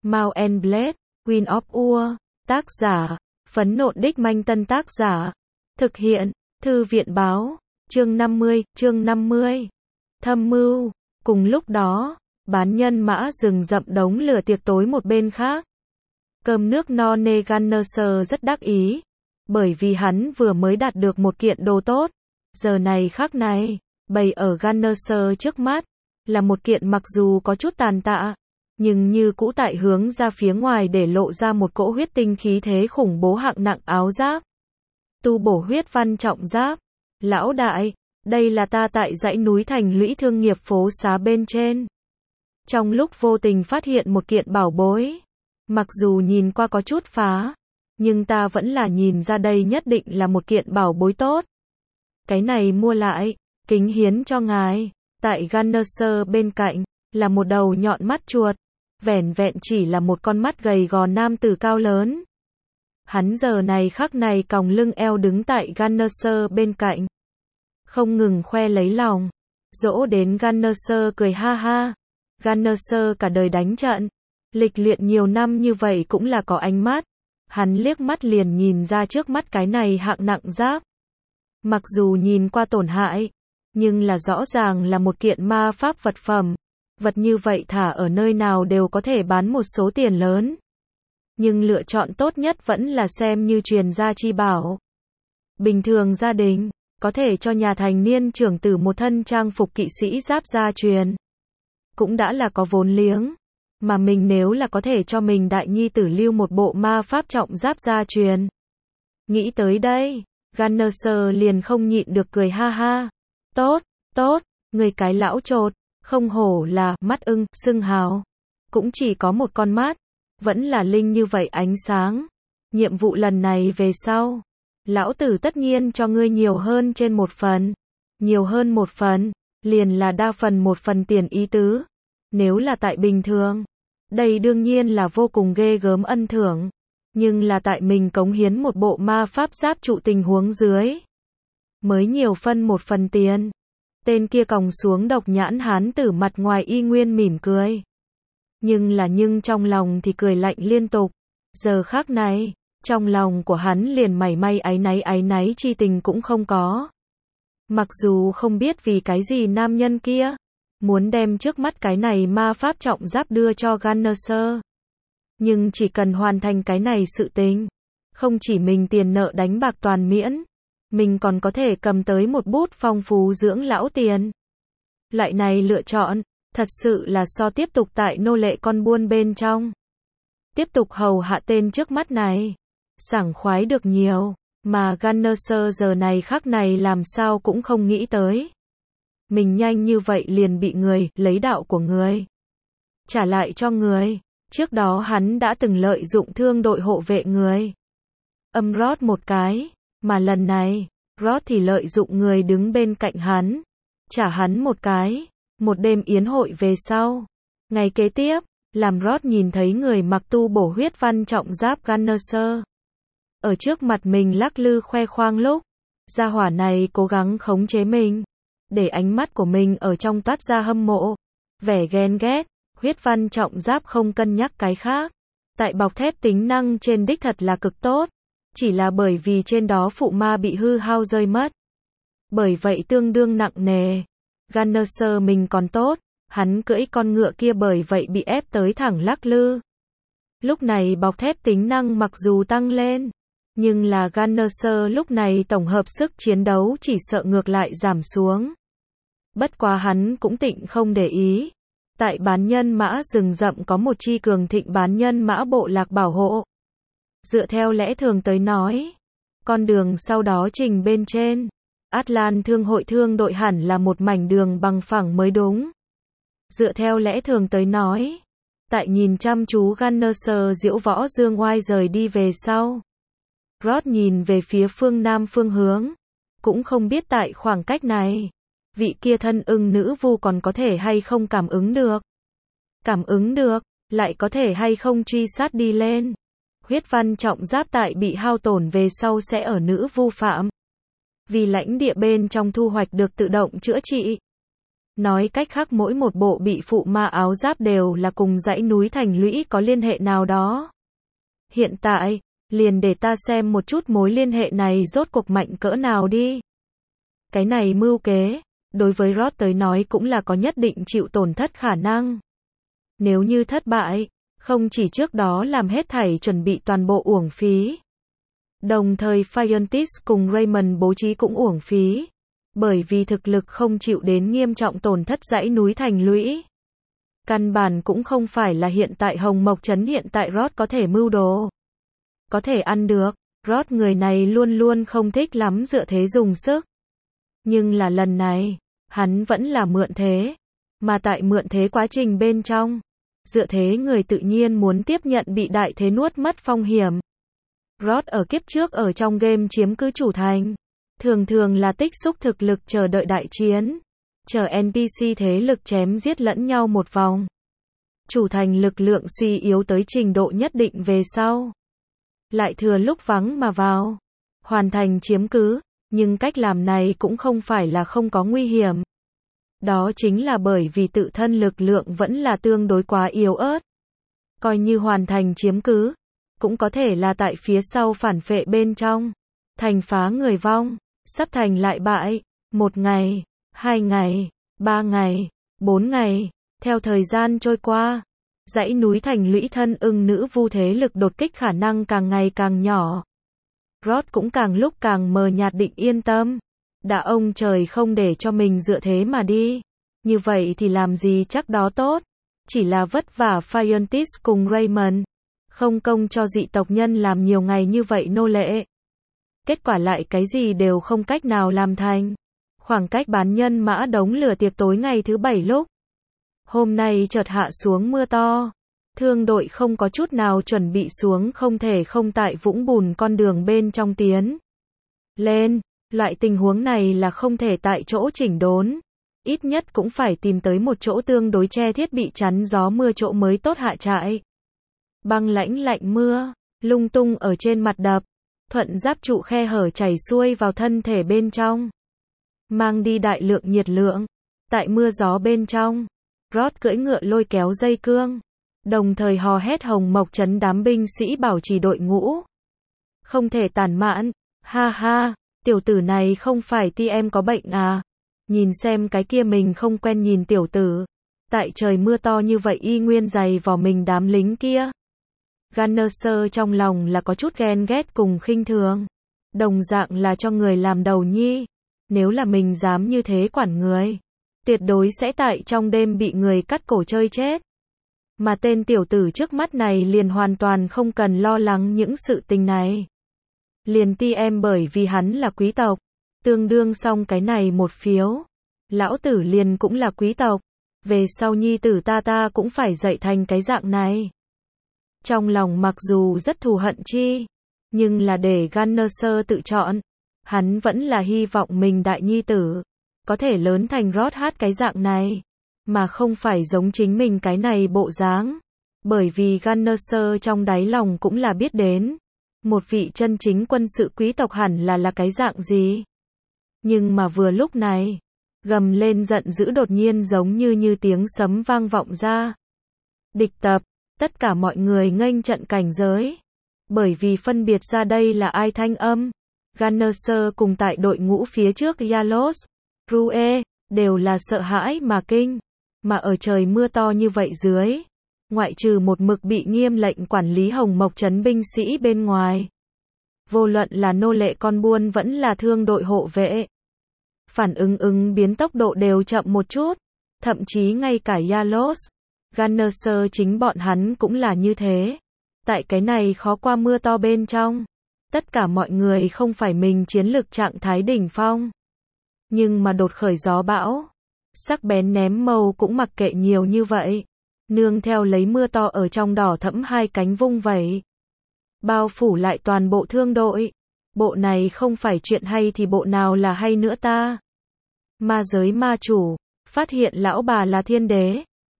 Mount and Blade, Queen of War, tác giả, Phấn Nộn Đích Manh Tân tác giả, thực hiện, Thư viện báo, chương 50, thâm mưu, cùng lúc đó, bán nhân mã rừng rậm đống lửa tiệc tối một bên khác. Cơm nước no nê Gunner rất đắc ý, bởi vì hắn vừa mới đạt được một kiện đồ tốt, giờ này khắc này, bày ở Gunner trước mắt, là một kiện mặc dù có chút tàn tạ, nhưng như cũ tại hướng ra phía ngoài để lộ ra một cỗ huyết tinh khí thế khủng bố hạng nặng áo giáp. Tu bổ huyết văn trọng giáp. Lão đại, đây là ta tại dãy núi thành lũy thương nghiệp phố xá bên trên. Trong lúc vô tình phát hiện một kiện bảo bối. Mặc dù nhìn qua có chút phá, nhưng ta vẫn là nhìn ra đây nhất định là một kiện bảo bối tốt. Cái này mua lại, kính hiến cho ngài. Tại Gunner bên cạnh, là một đầu nhọn mắt chuột. Vẻn vẹn chỉ là một con mắt gầy gò nam tử cao lớn. Hắn giờ này khắc này còng lưng eo đứng tại Gunner bên cạnh. Không ngừng khoe lấy lòng. Dỗ đến Gunner cười ha ha. Gunner cả đời đánh trận. Lịch luyện nhiều năm như vậy cũng là có ánh mắt. Hắn liếc mắt liền nhìn ra trước mắt cái này hạng nặng giáp. Mặc dù nhìn qua tổn hại, nhưng là rõ ràng là một kiện ma pháp vật phẩm. Vật như vậy thả ở nơi nào đều có thể bán một số tiền lớn. Nhưng lựa chọn tốt nhất vẫn là xem như truyền gia chi bảo. Bình thường gia đình, có thể cho nhà thành niên trưởng tử một thân trang phục kỵ sĩ giáp gia truyền. Cũng đã là có vốn liếng. Mà mình nếu là có thể cho mình đại nhi tử lưu một bộ ma pháp trọng giáp gia truyền. Nghĩ tới đây, Gunner liền không nhịn được cười ha ha. Tốt, người cái lão trột. Không hổ là mắt ưng, xưng hào. Cũng chỉ có một con mắt. Vẫn là linh như vậy ánh sáng. Nhiệm vụ lần này về sau. Lão tử tất nhiên cho ngươi nhiều hơn trên một phần. Nhiều hơn một phần. Liền là đa phần một phần tiền ý tứ. Nếu là tại bình thường. Đây đương nhiên là vô cùng ghê gớm ân thưởng. Nhưng là tại mình cống hiến một bộ ma pháp giáp trụ tình huống dưới. Mới nhiều phân một phần tiền. Tên kia còng xuống độc nhãn hán tử mặt ngoài y nguyên mỉm cười. Nhưng trong lòng thì cười lạnh liên tục. Giờ khắc này, trong lòng của hắn liền mảy may áy náy chi tình cũng không có. Mặc dù không biết vì cái gì nam nhân kia muốn đem trước mắt cái này ma pháp trọng giáp đưa cho Gunner. Nhưng chỉ cần hoàn thành cái này sự tình, không chỉ mình tiền nợ đánh bạc toàn miễn, mình còn có thể cầm tới một bút phong phú dưỡng lão tiền. Loại này lựa chọn, thật sự là so tiếp tục tại nô lệ con buôn bên trong. Tiếp tục hầu hạ tên trước mắt này. Sảng khoái được nhiều, mà Gunner giờ này khắc này làm sao cũng không nghĩ tới. Mình nhanh như vậy liền bị người, lấy đạo của người. Trả lại cho người. Trước đó hắn đã từng lợi dụng thương đội hộ vệ người. Rod một cái. Mà lần này, Rod thì lợi dụng người đứng bên cạnh hắn. Trả hắn một cái. Một đêm yến hội về sau. Ngày kế tiếp, làm Rod nhìn thấy người mặc tu bổ huyết văn trọng giáp Gunner. Ở trước mặt mình lắc lư khoe khoang lúc. Gia hỏa này cố gắng khống chế mình. Để ánh mắt của mình ở trong toát ra hâm mộ. Vẻ ghen ghét. Huyết văn trọng giáp không cân nhắc cái khác. Tại bọc thép tính năng trên đích thật là cực tốt. Chỉ là bởi vì trên đó phụ ma bị hư hao rơi mất. Bởi vậy tương đương nặng nề. Gunner mình còn tốt. Hắn cưỡi con ngựa kia bởi vậy bị ép tới thẳng lắc lư. Lúc này bọc thép tính năng mặc dù tăng lên. Nhưng là Gunner lúc này tổng hợp sức chiến đấu chỉ sợ ngược lại giảm xuống. Bất quá hắn cũng tịnh không để ý. Tại bán nhân mã rừng rậm có một chi cường thịnh bán nhân mã bộ lạc bảo hộ. Dựa theo lẽ thường tới nói, con đường sau đó trình bên trên, Atlan thương hội thương đội hẳn là một mảnh đường bằng phẳng mới đúng. Dựa theo lẽ thường tới nói, tại nhìn chăm chú Gunner diễu võ dương oai rời đi về sau. Rod nhìn về phía phương nam phương hướng, cũng không biết tại khoảng cách này, vị kia thân ưng nữ vu còn có thể hay không cảm ứng được. Cảm ứng được, lại có thể hay không truy sát đi lên. Huyết văn trọng giáp tại bị hao tổn về sau sẽ ở nữ vu phạm. Vì lãnh địa bên trong thu hoạch được tự động chữa trị. Nói cách khác mỗi một bộ bị phụ ma áo giáp đều là cùng dãy núi thành lũy có liên hệ nào đó. Hiện tại, liền để ta xem một chút mối liên hệ này rốt cuộc mạnh cỡ nào đi. Cái này mưu kế, đối với Rod tới nói cũng là có nhất định chịu tổn thất khả năng. Nếu như thất bại, không chỉ trước đó làm hết thảy chuẩn bị toàn bộ uổng phí. Đồng thời Fiontis cùng Raymond bố trí cũng uổng phí. Bởi vì thực lực không chịu đến nghiêm trọng tổn thất dãy núi thành lũy. Căn bản cũng không phải là hiện tại Hồng Mộc Trấn hiện tại Rod có thể mưu đồ. Có thể ăn được, Rod người này luôn luôn không thích lắm dựa thế dùng sức. Nhưng là lần này, hắn vẫn là mượn thế. Mà tại mượn thế quá trình bên trong, dựa thế người tự nhiên muốn tiếp nhận bị đại thế nuốt mất phong hiểm. Rod ở kiếp trước ở trong game chiếm cứ chủ thành. Thường thường là tích xúc thực lực chờ đợi đại chiến. Chờ NPC thế lực chém giết lẫn nhau một vòng. Chủ thành lực lượng suy yếu tới trình độ nhất định về sau. Lại thừa lúc vắng mà vào. Hoàn thành chiếm cứ. Nhưng cách làm này cũng không phải là không có nguy hiểm. Đó chính là bởi vì tự thân lực lượng vẫn là tương đối quá yếu ớt. Coi như hoàn thành chiếm cứ. Cũng có thể là tại phía sau phản phệ bên trong. Thành phá người vong. Sắp thành lại bại. 1 ngày, 2 ngày, 3 ngày, 4 ngày. Theo thời gian trôi qua, dãy núi thành lũy thân ưng nữ vu thế lực đột kích khả năng càng ngày càng nhỏ. Rod cũng càng lúc càng mờ nhạt định yên tâm. Đã ông trời không để cho mình dựa thế mà đi. Như vậy thì làm gì chắc đó tốt. Chỉ là vất vả Fiontis cùng Raymond. Không công cho dị tộc nhân làm nhiều ngày như vậy nô lệ. Kết quả lại cái gì đều không cách nào làm thành. Khoảng cách bán nhân mã đống lửa tiệc tối ngày thứ 7 lúc. Hôm nay chợt hạ xuống mưa to. Thương đội không có chút nào chuẩn bị xuống không thể không tại vũng bùn con đường bên trong tiến. Lên, loại tình huống này là không thể tại chỗ chỉnh đốn. Ít nhất cũng phải tìm tới một chỗ tương đối che thiết bị chắn gió mưa chỗ mới tốt hạ trại. Băng lãnh lạnh mưa, lung tung ở trên mặt đập. Thuận giáp trụ khe hở chảy xuôi vào thân thể bên trong. Mang đi đại lượng nhiệt lượng. Tại mưa gió bên trong, Rod cưỡi ngựa lôi kéo dây cương. Đồng thời hò hét Hồng Mộc Trấn đám binh sĩ bảo trì đội ngũ. Không thể tản mạn. Ha ha, tiểu tử này không phải ti em có bệnh à. Nhìn xem cái kia mình không quen nhìn tiểu tử. Tại trời mưa to như vậy y nguyên giày vò mình đám lính kia. Gunner trong lòng là có chút ghen ghét cùng khinh thường. Đồng dạng là cho người làm đầu nhi. Nếu là mình dám như thế quản người, tuyệt đối sẽ tại trong đêm bị người cắt cổ chơi chết. Mà tên tiểu tử trước mắt này liền hoàn toàn không cần lo lắng những sự tình này. Liền ti em bởi vì hắn là quý tộc. Tương đương xong cái này một phiếu. Lão tử liền cũng là quý tộc. Về sau nhi tử ta cũng phải dạy thành cái dạng này. Trong lòng mặc dù rất thù hận chi, nhưng là để Gunner tự chọn. Hắn vẫn là hy vọng mình đại nhi tử có thể lớn thành Rod hát cái dạng này, mà không phải giống chính mình cái này bộ dáng. Bởi vì Gunner trong đáy lòng cũng là biết đến, một vị chân chính quân sự quý tộc hẳn là cái dạng gì. Nhưng mà vừa lúc này, gầm lên giận dữ đột nhiên giống như tiếng sấm vang vọng ra. Địch tập, tất cả mọi người nghênh trận cảnh giới. Bởi vì phân biệt ra đây là ai thanh âm. Gunner cùng tại đội ngũ phía trước Yalos, Rue, đều là sợ hãi mà kinh. Mà ở trời mưa to như vậy dưới, ngoại trừ một mực bị nghiêm lệnh quản lý Hồng Mộc Trấn binh sĩ bên ngoài. Vô luận là nô lệ con buôn vẫn là thương đội hộ vệ. Phản ứng biến tốc độ đều chậm một chút. Thậm chí ngay cả Yalos, Gunner chính bọn hắn cũng là như thế. Tại cái này khó qua mưa to bên trong. Tất cả mọi người không phải mình chiến lực trạng thái đỉnh phong. Nhưng mà đột khởi gió bão. Sắc bén ném mâu cũng mặc kệ nhiều như vậy. Nương theo lấy mưa to ở trong đỏ thẫm hai cánh vung vẩy. Bao phủ lại toàn bộ thương đội. Bộ này không phải chuyện hay thì bộ nào là hay nữa ta. Ma giới ma chủ, phát hiện lão bà là thiên đế.